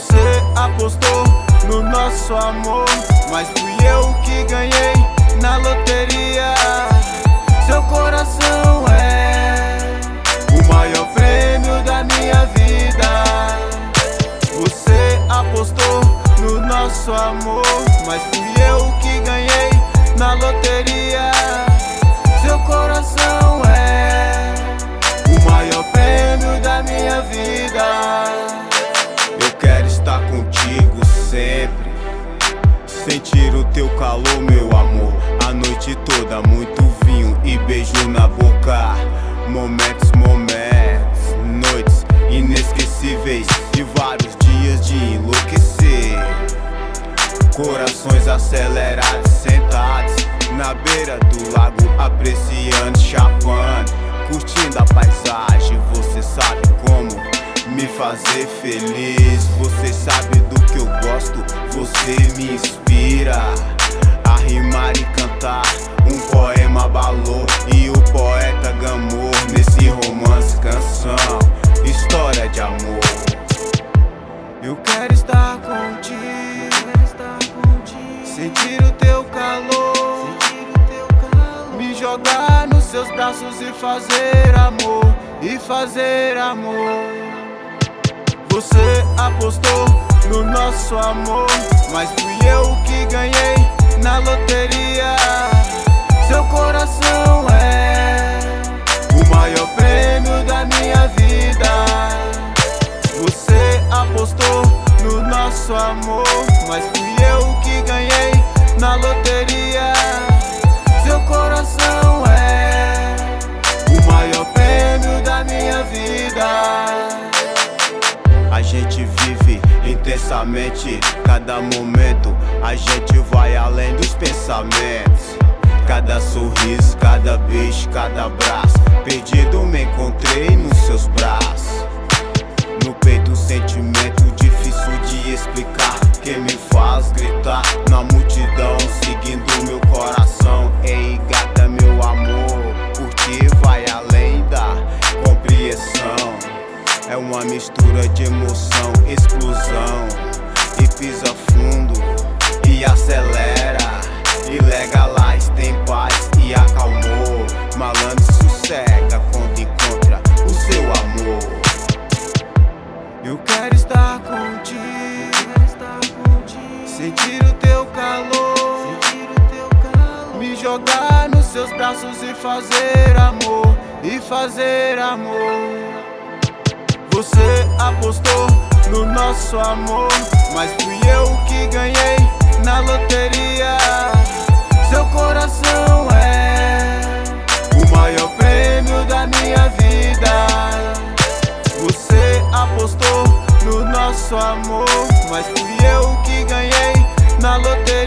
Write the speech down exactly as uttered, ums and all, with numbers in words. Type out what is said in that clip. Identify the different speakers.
Speaker 1: Você apostou no nosso amor, mas fui eu que ganhei na loteria. Seu coração é o maior prêmio da minha vida. Você apostou no nosso amor, mas fui eu que ganhei na loteria. Seu coração é o maior prêmio da minha vida. Eu quero estar contigo sempre, sentir o teu calor, meu amor. A noite toda, muito vinho e beijo na boca. Momentos, momentos, noites inesquecíveis e vários dias de enlouquecer. Corações acelerados, sentados na beira do lago, apreciando, chapando, curtindo a paisagem. Você sabe como me fazer feliz, você sabe do que eu gosto, você me inspira a rimar e cantar. Um poema balou e o poeta gamou nesse romance, canção, história de amor. Eu quero estar contigo, sentir o teu calor, me jogar nos seus braços e fazer amor, e fazer amor. Você apostou no nosso amor, mas fui eu que ganhei na loteria. Seu coração é o maior prêmio da minha vida. Você apostou no nosso amor, mas fui eu que ganhei na loteria. Seu coração é o maior prêmio da minha vida. A gente vive intensamente cada momento, a gente vai além dos pensamentos. Cada sorriso, cada beijo, cada abraço, perdido me encontrei nos seus braços. No peito um sentimento difícil de explicar, que me faz gritar na multidão, seguindo meu coração. Ei gata, meu amor, curtir vai além da compreensão. É uma mistura de emoção, explosão, e pisa fundo e acelera, e legalize, tem paz e acalmou. Malandro sossega quando encontra o seu amor. Eu quero estar contigo, sentir o teu calor, me jogar nos seus braços e fazer amor, e fazer amor. Você apostou no nosso amor, mas fui eu que ganhei na loteria. Seu coração é o maior prêmio da minha vida. Você apostou no nosso amor, mas fui eu que ganhei na loteria.